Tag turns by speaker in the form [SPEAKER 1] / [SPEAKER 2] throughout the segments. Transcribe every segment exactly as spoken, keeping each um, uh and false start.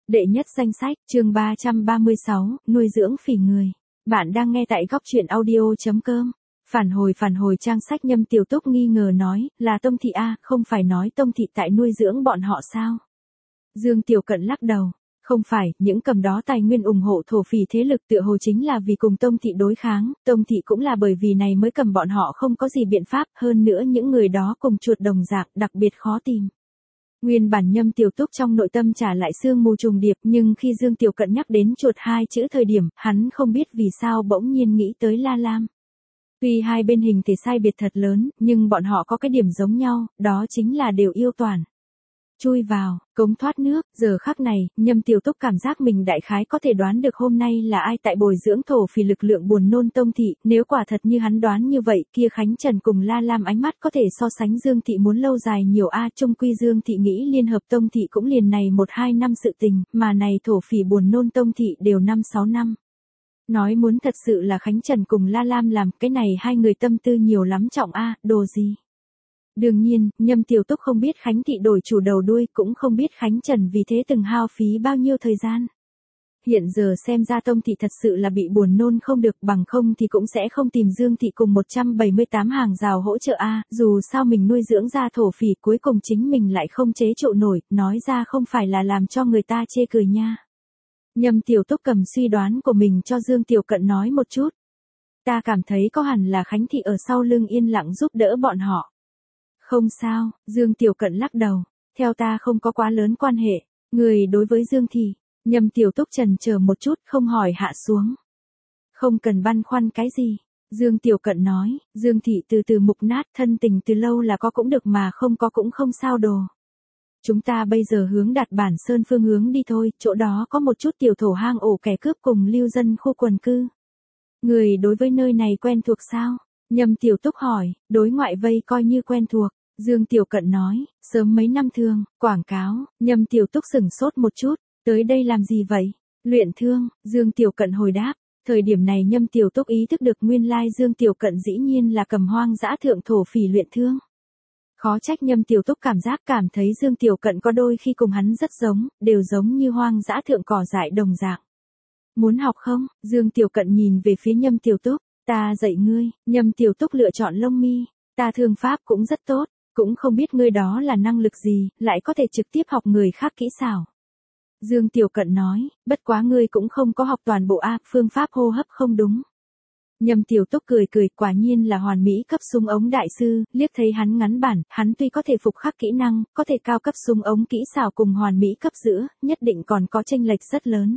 [SPEAKER 1] Đệ nhất danh sách, chương ba trăm ba mươi sáu, nuôi dưỡng phỉ người. Bạn đang nghe tại góc truyện audio.com. Phản hồi phản hồi trang sách. Nhâm Tiểu Túc nghi ngờ nói, là Tông Thị a, không phải nói Tông Thị tại nuôi dưỡng bọn họ sao? Dương Tiểu Cận lắc đầu. Không phải, những cầm đó tài nguyên ủng hộ thổ phỉ thế lực tựa hồ chính là vì cùng Tông Thị đối kháng, Tông Thị cũng là bởi vì này mới cầm bọn họ không có gì biện pháp, hơn nữa những người đó cùng chuột đồng dạng, đặc biệt khó tìm. Nguyên bản Nhâm Tiểu Túc trong nội tâm trả lại sương mù trùng điệp, nhưng khi Dương Tiểu Cận nhắc đến chuột hai chữ thời điểm, hắn không biết vì sao bỗng nhiên nghĩ tới La Lam. Tuy hai bên hình thể sai biệt thật lớn, nhưng bọn họ có cái điểm giống nhau, đó chính là đều yêu toàn. Chui vào, cống thoát nước, giờ khắc này, Nhâm Tiểu Túc cảm giác mình đại khái có thể đoán được hôm nay là ai tại bồi dưỡng thổ phỉ lực lượng buồn nôn Tông Thị, nếu quả thật như hắn đoán như vậy, kia Khánh Trần cùng La Lam ánh mắt có thể so sánh Dương Thị muốn lâu dài nhiều a, chung quy Dương Thị nghĩ liên hợp Tông Thị cũng liền này một hai năm sự tình, mà này thổ phỉ buồn nôn Tông Thị đều năm sáu năm. Nói muốn thật sự là Khánh Trần cùng La Lam làm, cái này hai người tâm tư nhiều lắm trọng a, đồ gì? Đương nhiên, Nhâm Tiểu Túc không biết Khánh Thị đổi chủ đầu đuôi, cũng không biết Khánh Trần vì thế từng hao phí bao nhiêu thời gian. Hiện giờ xem ra Tông Thị thật sự là bị buồn nôn không được, bằng không thì cũng sẽ không tìm Dương Thị cùng một trăm bảy mươi tám hàng rào hỗ trợ a, dù sao mình nuôi dưỡng ra thổ phỉ cuối cùng chính mình lại không chế trụ nổi, nói ra không phải là làm cho người ta chê cười nha. Nhâm Tiểu Túc cầm suy đoán của mình cho Dương Tiểu Cận nói một chút. Ta cảm thấy có hẳn là Khánh Thị ở sau lưng yên lặng giúp đỡ bọn họ. Không sao, Dương Tiểu Cận lắc đầu, theo ta không có quá lớn quan hệ, người đối với Dương Thị, Nhâm Tiểu Túc chần chờ một chút không hỏi hạ xuống. Không cần băn khoăn cái gì, Dương Tiểu Cận nói, Dương Thị từ từ mục nát, thân tình từ lâu là có cũng được mà không có cũng không sao đồ. Chúng ta bây giờ hướng đặt Bản Sơn phương hướng đi thôi, chỗ đó có một chút tiểu thổ hang ổ kẻ cướp cùng lưu dân khu quần cư. Người đối với nơi này quen thuộc sao? Nhâm Tiểu Túc hỏi, đối ngoại vây coi như quen thuộc. Dương Tiểu Cận nói, sớm mấy năm thương, quảng cáo. Nhâm Tiểu Túc sửng sốt một chút, tới đây làm gì vậy? Luyện thương, Dương Tiểu Cận hồi đáp. Thời điểm này Nhâm Tiểu Túc ý thức được nguyên lai Dương Tiểu Cận dĩ nhiên là cầm hoang dã thượng thổ phỉ luyện thương. Khó trách Nhâm Tiểu Túc cảm giác cảm thấy Dương Tiểu Cận có đôi khi cùng hắn rất giống, đều giống như hoang dã thượng cỏ dại đồng dạng. Muốn học không? Dương Tiểu Cận nhìn về phía Nhâm Tiểu Túc, ta dạy ngươi. Nhâm Tiểu Túc lựa chọn lông mi, ta thương pháp cũng rất tốt, cũng không biết ngươi đó là năng lực gì, lại có thể trực tiếp học người khác kỹ xảo. Dương Tiểu Cận nói, bất quá ngươi cũng không có học toàn bộ a, phương pháp hô hấp không đúng. Nhâm Tiểu Túc cười cười, quả nhiên là hoàn mỹ cấp súng ống đại sư, liếc thấy hắn ngắn bản, hắn tuy có thể phục khắc kỹ năng, có thể cao cấp súng ống kỹ xảo cùng hoàn mỹ cấp giữa, nhất định còn có chênh lệch rất lớn.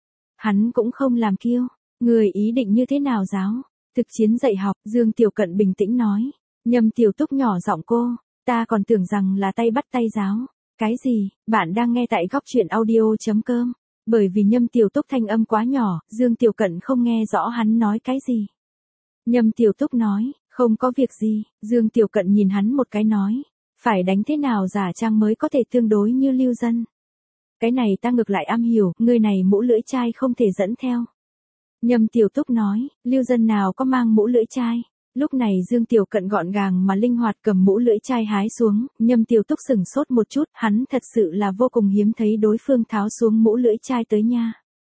[SPEAKER 1] Hắn cũng không làm kiêu, người ý định như thế nào giáo? Thực chiến dạy học, Dương Tiểu Cận bình tĩnh nói. Nhâm Tiểu Túc nhỏ giọng cô, ta còn tưởng rằng là tay bắt tay giáo. Cái gì? Bạn đang nghe tại góc truyện audio.com. Bởi vì Nhâm Tiểu Túc thanh âm quá nhỏ, Dương Tiểu Cận không nghe rõ hắn nói cái gì. Nhâm Tiểu Túc nói, không có việc gì. Dương Tiểu Cận nhìn hắn một cái nói, phải đánh thế nào giả trang mới có thể tương đối như lưu dân. Cái này ta ngược lại am hiểu, người này mũ lưỡi chai không thể dẫn theo. Nhâm Tiểu Túc nói, lưu dân nào có mang mũ lưỡi chai. Lúc này Dương Tiểu Cận gọn gàng mà linh hoạt cầm mũ lưỡi chai hái xuống, Nhâm Tiểu Túc sửng sốt một chút, hắn thật sự là vô cùng hiếm thấy đối phương tháo xuống mũ lưỡi chai tới nha.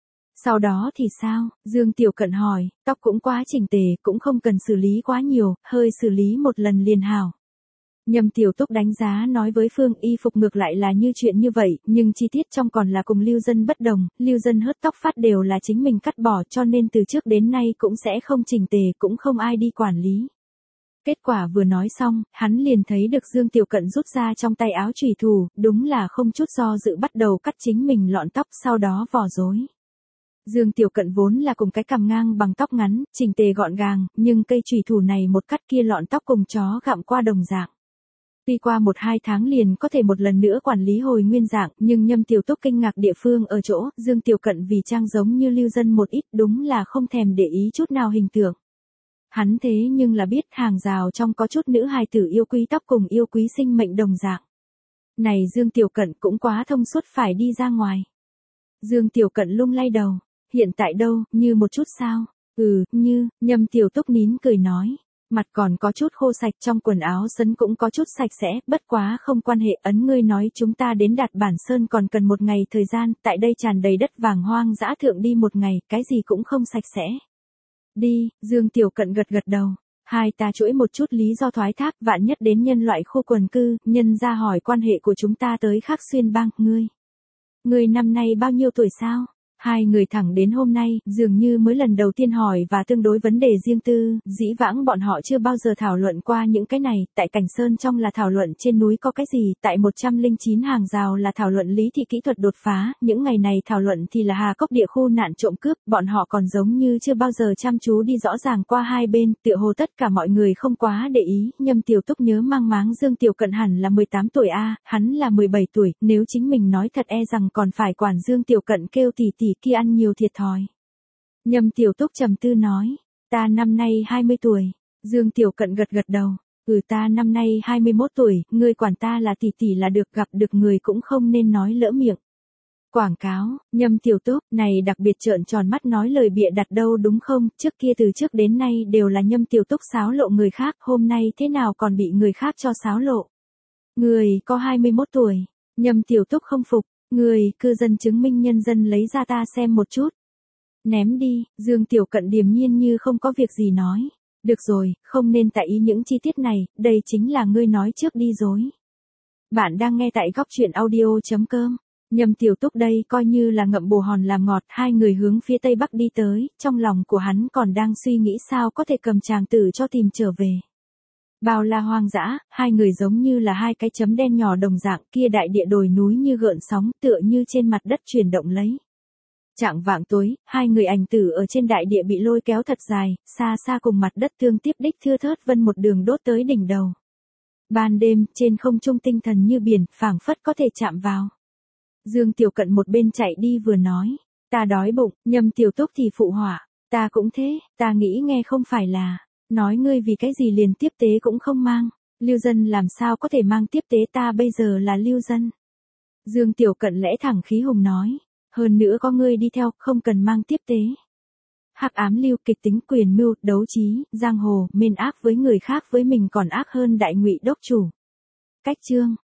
[SPEAKER 1] Sau đó thì sao? Dương Tiểu Cận hỏi, tóc cũng quá chỉnh tề, cũng không cần xử lý quá nhiều, hơi xử lý một lần liền hảo. Nhâm Tiểu Túc đánh giá nói với Phương y phục ngược lại là như chuyện như vậy, nhưng chi tiết trong còn là cùng lưu dân bất đồng, lưu dân hớt tóc phát đều là chính mình cắt bỏ cho nên từ trước đến nay cũng sẽ không chỉnh tề, cũng không ai đi quản lý. Kết quả vừa nói xong, hắn liền thấy được Dương Tiểu Cận rút ra trong tay áo chùy thủ, đúng là không chút do dự bắt đầu cắt chính mình lọn tóc, sau đó vò rối. Dương Tiểu Cận vốn là cùng cái cằm ngang bằng tóc ngắn, chỉnh tề gọn gàng, nhưng cây chùy thủ này một cắt kia lọn tóc cùng chó gặm qua đồng dạng. Tuy qua một hai tháng liền có thể một lần nữa quản lý hồi nguyên dạng, nhưng Nhâm Tiểu Túc kinh ngạc địa phương ở chỗ, Dương Tiểu Cận vì trang giống như lưu dân một ít, đúng là không thèm để ý chút nào hình tượng. Hắn thế nhưng là biết hàng rào trong có chút nữ hài tử yêu quý tóc cùng yêu quý sinh mệnh đồng dạng. Này Dương Tiểu Cận cũng quá thông suốt, phải đi ra ngoài. Dương Tiểu Cận lung lay đầu, hiện tại đâu, như một chút sao? Ừ, như, Nhâm Tiểu Túc nín cười nói. Mặt còn có chút khô sạch, trong quần áo sấn cũng có chút sạch sẽ, bất quá không quan hệ. Ấn ngươi nói chúng ta đến Đạt Bản Sơn còn cần một ngày thời gian, tại đây tràn đầy đất vàng hoang dã thượng đi một ngày, cái gì cũng không sạch sẽ. Đi, Dương Tiểu Cận gật gật đầu. Hai ta chuỗi một chút lý do thoái thác, vạn nhất đến nhân loại khu quần cư, nhân ra hỏi quan hệ của chúng ta tới Khắc Xuyên Bang, ngươi. Ngươi năm nay bao nhiêu tuổi sao? Hai người thẳng đến hôm nay, dường như mới lần đầu tiên hỏi và tương đối vấn đề riêng tư, dĩ vãng bọn họ chưa bao giờ thảo luận qua những cái này, tại Cảnh Sơn trong là thảo luận trên núi có cái gì, tại một trăm lẻ chín hàng rào là thảo luận lý thị kỹ thuật đột phá, những ngày này thảo luận thì là Hà Cốc địa khu nạn trộm cướp, bọn họ còn giống như chưa bao giờ chăm chú đi rõ ràng qua hai bên, tựa hồ tất cả mọi người không quá để ý, Nhâm Tiểu Túc nhớ mang máng Dương Tiểu Cận hẳn là mười tám tuổi a, hắn là mười bảy tuổi, nếu chính mình nói thật e rằng còn phải quản Dương Tiểu Cận kêu tỷ tỷ kia ăn nhiều thiệt thòi. Nhâm Tiểu Túc trầm tư nói, ta năm nay hai mươi tuổi, Dương Tiểu Cận gật gật đầu, ừ ta năm nay hai mươi mốt tuổi, ngươi quản ta là tỷ tỷ là được, gặp được người cũng không nên nói lỡ miệng. Quảng cáo, Nhâm Tiểu Túc, này đặc biệt trợn tròn mắt nói lời bịa đặt đâu đúng không, trước kia từ trước đến nay đều là Nhâm Tiểu Túc xáo lộ người khác, hôm nay thế nào còn bị người khác cho xáo lộ. Người có hai mươi mốt tuổi, Nhâm Tiểu Túc không phục. Người, cư dân chứng minh nhân dân lấy ra ta xem một chút. Ném đi, Dương Tiểu Cận điềm nhiên như không có việc gì nói. Được rồi, không nên tại ý những chi tiết này, đây chính là ngươi nói trước đi dối. Bạn đang nghe tại góc truyện audio.com. Nhâm Tiểu Túc đây coi như là ngậm bồ hòn làm ngọt, hai người hướng phía tây bắc đi tới, trong lòng của hắn còn đang suy nghĩ sao có thể cầm chàng tử cho tìm trở về. Bao la hoang dã, hai người giống như là hai cái chấm đen nhỏ đồng dạng, kia đại địa đồi núi như gợn sóng, tựa như trên mặt đất chuyển động lấy. Chạng vạng tối, hai người ảnh tử ở trên đại địa bị lôi kéo thật dài, xa xa cùng mặt đất tương tiếp đích thưa thớt vân một đường đốt tới đỉnh đầu. Ban đêm, trên không trung tinh thần như biển, phảng phất có thể chạm vào. Dương Tiểu Cận một bên chạy đi vừa nói, ta đói bụng, Nhâm Tiểu Túc thì phụ họa, ta cũng thế, ta nghĩ nghe không phải là. Nói ngươi vì cái gì liền tiếp tế cũng không mang, lưu dân làm sao có thể mang tiếp tế, ta bây giờ là lưu dân. Dương Tiểu Cận lẽ thẳng khí hùng nói, hơn nữa có ngươi đi theo, không cần mang tiếp tế. Hắc ám lưu, kịch tính, quyền mưu, đấu trí, giang hồ, mên ác với người khác với mình còn ác hơn đại ngụy đốc chủ. Cách chương